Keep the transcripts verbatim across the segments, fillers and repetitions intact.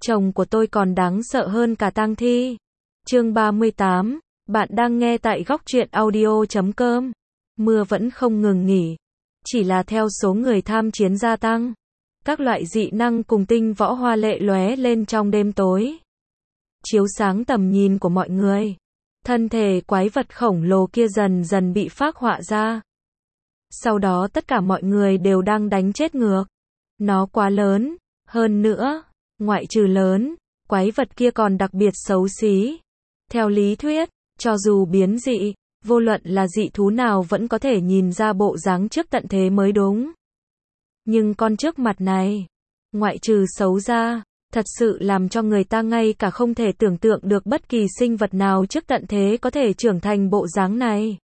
Chồng của tôi còn đáng sợ hơn cả tang thi. Chương ba mươi tám, bạn đang nghe tại góc truyện audio chấm com. Mưa vẫn không ngừng nghỉ, chỉ là theo số người tham chiến gia tăng, các loại dị năng cùng tinh võ hoa lệ lóe lên trong đêm tối, chiếu sáng tầm nhìn của mọi người. Thân thể quái vật khổng lồ kia dần dần bị phác họa ra. Sau đó tất cả mọi người đều đang đánh chết ngược. Nó quá lớn, hơn nữa, ngoại trừ lớn, quái vật kia còn đặc biệt xấu xí. Theo lý thuyết, cho dù biến dị, vô luận là dị thú nào vẫn có thể nhìn ra bộ dáng trước tận thế mới đúng. Nhưng con trước mặt này, ngoại trừ xấu ra, thật sự làm cho người ta ngay cả không thể tưởng tượng được bất kỳ sinh vật nào trước tận thế có thể trưởng thành bộ dáng này.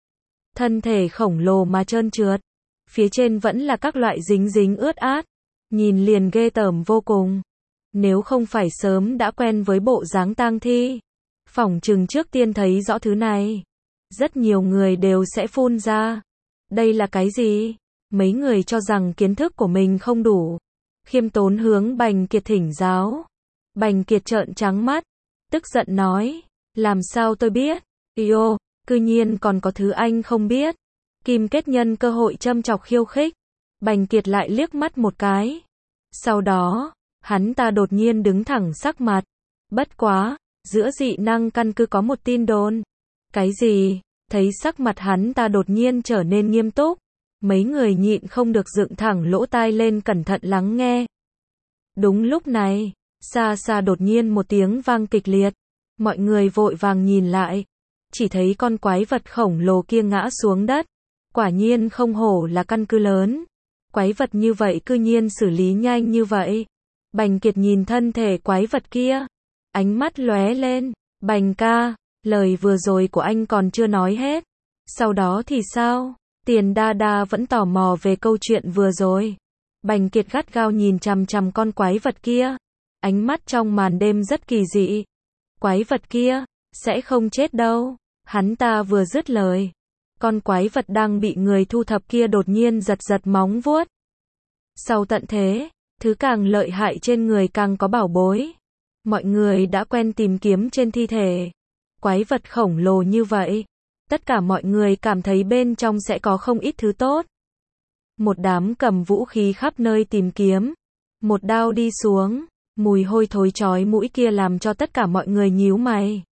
Thân thể khổng lồ mà trơn trượt, phía trên vẫn là các loại dính dính ướt át, nhìn liền ghê tởm vô cùng. Nếu không phải sớm đã quen với bộ dáng tang thi, phỏng chừng trước tiên thấy rõ thứ này, rất nhiều người đều sẽ phun ra. Đây là cái gì? Mấy người cho rằng kiến thức của mình không đủ, khiêm tốn hướng Bành Kiệt thỉnh giáo. Bành Kiệt trợn trắng mắt, tức giận nói, làm sao tôi biết? Yo, cư nhiên còn có thứ anh không biết. Kim Kết nhân cơ hội châm chọc khiêu khích. Bành Kiệt lại liếc mắt một cái. Sau đó, hắn ta đột nhiên đứng thẳng sắc mặt. Bất quá, giữa dị năng căn cứ có một tin đồn. Cái gì? Thấy sắc mặt hắn ta đột nhiên trở nên nghiêm túc. Mấy người nhịn không được dựng thẳng lỗ tai lên cẩn thận lắng nghe. Đúng lúc này, xa xa đột nhiên một tiếng vang kịch liệt. Mọi người vội vàng nhìn lại. Chỉ thấy con quái vật khổng lồ kia ngã xuống đất. Quả nhiên không hổ là căn cứ lớn. Quái vật như vậy cư nhiên xử lý nhanh như vậy. Bành Kiệt nhìn thân thể quái vật kia, ánh mắt lóe lên. Bành ca, lời vừa rồi của anh còn chưa nói hết. Sau đó thì sao? Tiền Đa Đa vẫn tò mò về câu chuyện vừa rồi. Bành Kiệt gắt gao nhìn chằm chằm con quái vật kia. Ánh mắt trong màn đêm rất kỳ dị. Quái vật kia, sẽ không chết đâu. Hắn ta vừa dứt lời, con quái vật đang bị người thu thập kia đột nhiên giật giật móng vuốt. Sau tận thế, thứ càng lợi hại trên người càng có bảo bối. Mọi người đã quen tìm kiếm trên thi thể. Quái vật khổng lồ như vậy, tất cả mọi người cảm thấy bên trong sẽ có không ít thứ tốt. Một đám cầm vũ khí khắp nơi tìm kiếm. Một đao đi xuống, mùi hôi thối chói mũi kia làm cho tất cả mọi người nhíu mày.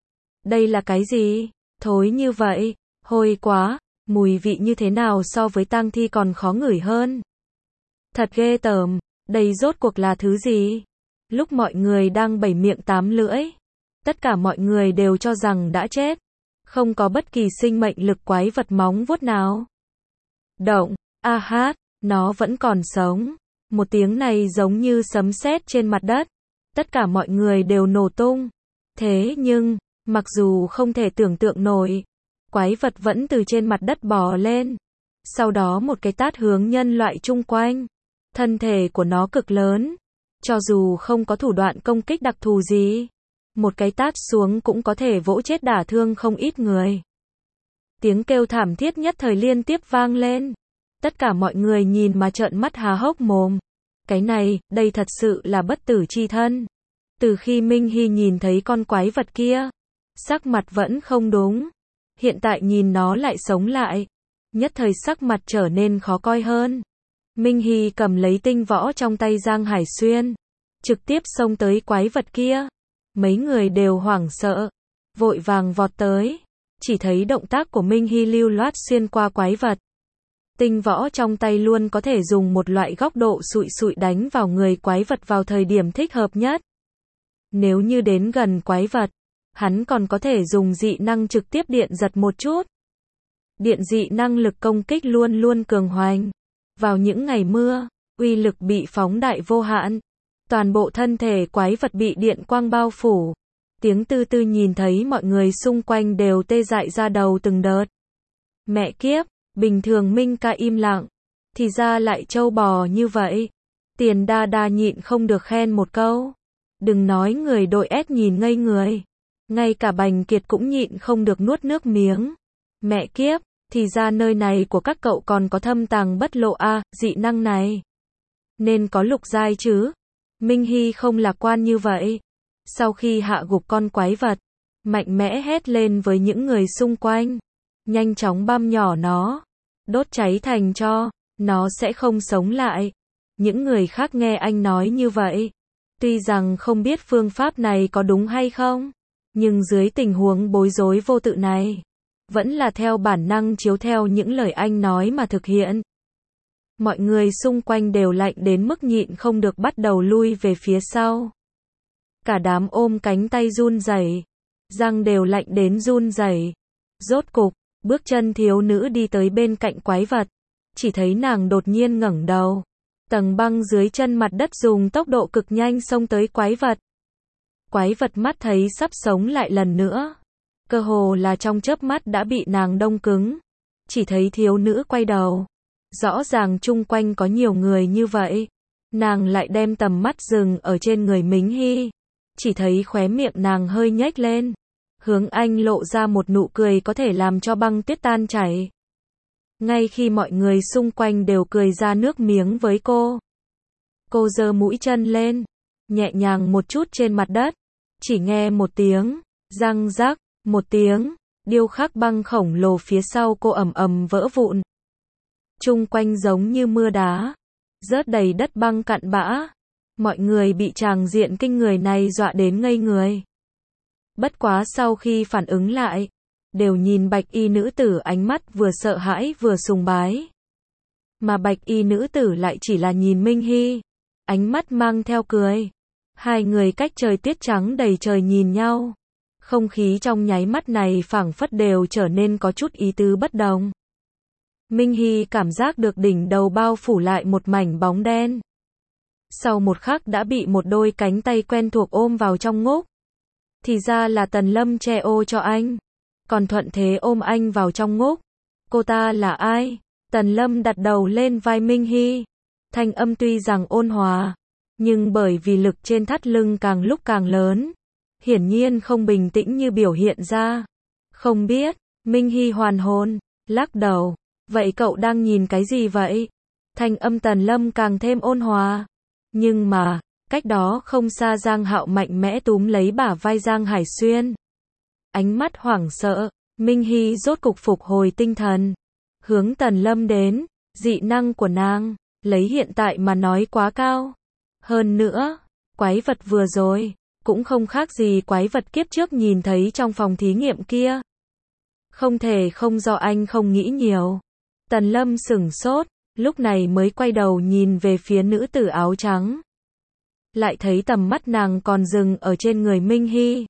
Đây là cái gì? Thối như vậy, hôi quá, mùi vị như thế nào so với tang thi còn khó ngửi hơn. Thật ghê tởm, đây rốt cuộc là thứ gì? Lúc mọi người đang bảy miệng tám lưỡi, tất cả mọi người đều cho rằng đã chết. Không có bất kỳ sinh mệnh lực quái vật móng vuốt nào. Động, a hát, nó vẫn còn sống. Một tiếng này giống như sấm sét trên mặt đất. Tất cả mọi người đều nổ tung. Thế nhưng, mặc dù không thể tưởng tượng nổi, quái vật vẫn từ trên mặt đất bò lên. Sau đó một cái tát hướng nhân loại chung quanh. Thân thể của nó cực lớn. Cho dù không có thủ đoạn công kích đặc thù gì, một cái tát xuống cũng có thể vỗ chết đả thương không ít người. Tiếng kêu thảm thiết nhất thời liên tiếp vang lên. Tất cả mọi người nhìn mà trợn mắt há hốc mồm. Cái này, đây thật sự là bất tử chi thân. Từ khi Minh Hy nhìn thấy con quái vật kia, sắc mặt vẫn không đúng. Hiện tại nhìn nó lại sống lại, nhất thời sắc mặt trở nên khó coi hơn. Minh Hy cầm lấy tinh võ trong tay Giang Hải Xuyên, trực tiếp xông tới quái vật kia. Mấy người đều hoảng sợ, vội vàng vọt tới. Chỉ thấy động tác của Minh Hy lưu loát xuyên qua quái vật. Tinh võ trong tay luôn có thể dùng một loại góc độ sụi sụi đánh vào người quái vật vào thời điểm thích hợp nhất. Nếu như đến gần quái vật, hắn còn có thể dùng dị năng trực tiếp điện giật một chút. Điện dị năng lực công kích luôn luôn cường hoành. Vào những ngày mưa, uy lực bị phóng đại vô hạn. Toàn bộ thân thể quái vật bị điện quang bao phủ. Tiếng tư tư nhìn thấy mọi người xung quanh đều tê dại ra đầu từng đợt. Mẹ kiếp, bình thường Minh ca im lặng, thì ra lại trâu bò như vậy. Tiền Đa Đa nhịn không được khen một câu. Đừng nói người đội S nhìn ngây người. Ngay cả Bành Kiệt cũng nhịn không được nuốt nước miếng. Mẹ kiếp, thì ra nơi này của các cậu còn có thâm tàng bất lộ a, à, dị năng này. Nên có lục giai chứ. Minh Hy không lạc quan như vậy. Sau khi hạ gục con quái vật, mạnh mẽ hét lên với những người xung quanh. Nhanh chóng băm nhỏ nó. Đốt cháy thành tro. Nó sẽ không sống lại. Những người khác nghe anh nói như vậy. Tuy rằng không biết phương pháp này có đúng hay không. Nhưng dưới tình huống bối rối vô tự này. Vẫn là theo bản năng chiếu theo những lời anh nói mà thực hiện. Mọi người xung quanh đều lạnh đến mức nhịn không được bắt đầu lui về phía sau. Cả đám ôm cánh tay run rẩy, răng đều lạnh đến run rẩy. Rốt cục, bước chân thiếu nữ đi tới bên cạnh quái vật. Chỉ thấy nàng đột nhiên ngẩng đầu. Tầng băng dưới chân mặt đất dùng tốc độ cực nhanh xông tới quái vật. Quái vật mắt thấy sắp sống lại lần nữa. Cơ hồ là trong chớp mắt đã bị nàng đông cứng. Chỉ thấy thiếu nữ quay đầu. Rõ ràng chung quanh có nhiều người như vậy. Nàng lại đem tầm mắt dừng ở trên người Minh Hy. Chỉ thấy khóe miệng nàng hơi nhếch lên. Hướng anh lộ ra một nụ cười có thể làm cho băng tuyết tan chảy. Ngay khi mọi người xung quanh đều cười ra nước miếng với cô. Cô giơ mũi chân lên. Nhẹ nhàng một chút trên mặt đất. Chỉ nghe một tiếng. Răng rắc. Một tiếng. Điêu khắc băng khổng lồ phía sau cô ầm ầm vỡ vụn. Chung quanh giống như mưa đá. Rớt đầy đất băng cặn bã. Mọi người bị tràng diện kinh người này dọa đến ngây người. Bất quá sau khi phản ứng lại, đều nhìn bạch y nữ tử ánh mắt vừa sợ hãi vừa sùng bái. Mà bạch y nữ tử lại chỉ là nhìn Minh Hy. Ánh mắt mang theo cười. Hai người cách trời tuyết trắng đầy trời nhìn nhau. Không khí trong nháy mắt này phảng phất đều trở nên có chút ý tứ bất đồng. Minh Hy cảm giác được đỉnh đầu bao phủ lại một mảnh bóng đen. Sau một khắc đã bị một đôi cánh tay quen thuộc ôm vào trong ngúc. Thì ra là Tần Lâm che ô cho anh. Còn thuận thế ôm anh vào trong ngúc. Cô ta là ai? Tần Lâm đặt đầu lên vai Minh Hy. Thanh âm tuy rằng ôn hòa. Nhưng bởi vì lực trên thắt lưng càng lúc càng lớn. Hiển nhiên không bình tĩnh như biểu hiện ra. Không biết. Minh Hy hoàn hồn. Lắc đầu. Vậy cậu đang nhìn cái gì vậy? Thanh âm Tần Lâm càng thêm ôn hòa. Nhưng mà, cách đó không xa Giang Hạo mạnh mẽ túm lấy bả vai Giang Hải Xuyên. Ánh mắt hoảng sợ, Minh Hy rốt cục phục hồi tinh thần. Hướng Tần Lâm đến, dị năng của nàng, lấy hiện tại mà nói quá cao. Hơn nữa, quái vật vừa rồi, cũng không khác gì quái vật kiếp trước nhìn thấy trong phòng thí nghiệm kia. Không thể không do anh không nghĩ nhiều. Tần Lâm sửng sốt, lúc này mới quay đầu nhìn về phía nữ tử áo trắng. Lại thấy tầm mắt nàng còn dừng ở trên người Minh Hy.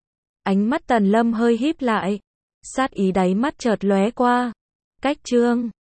Ánh mắt Tần Lâm hơi híp lại. Sát ý đáy mắt chợt lóe qua. Cách chương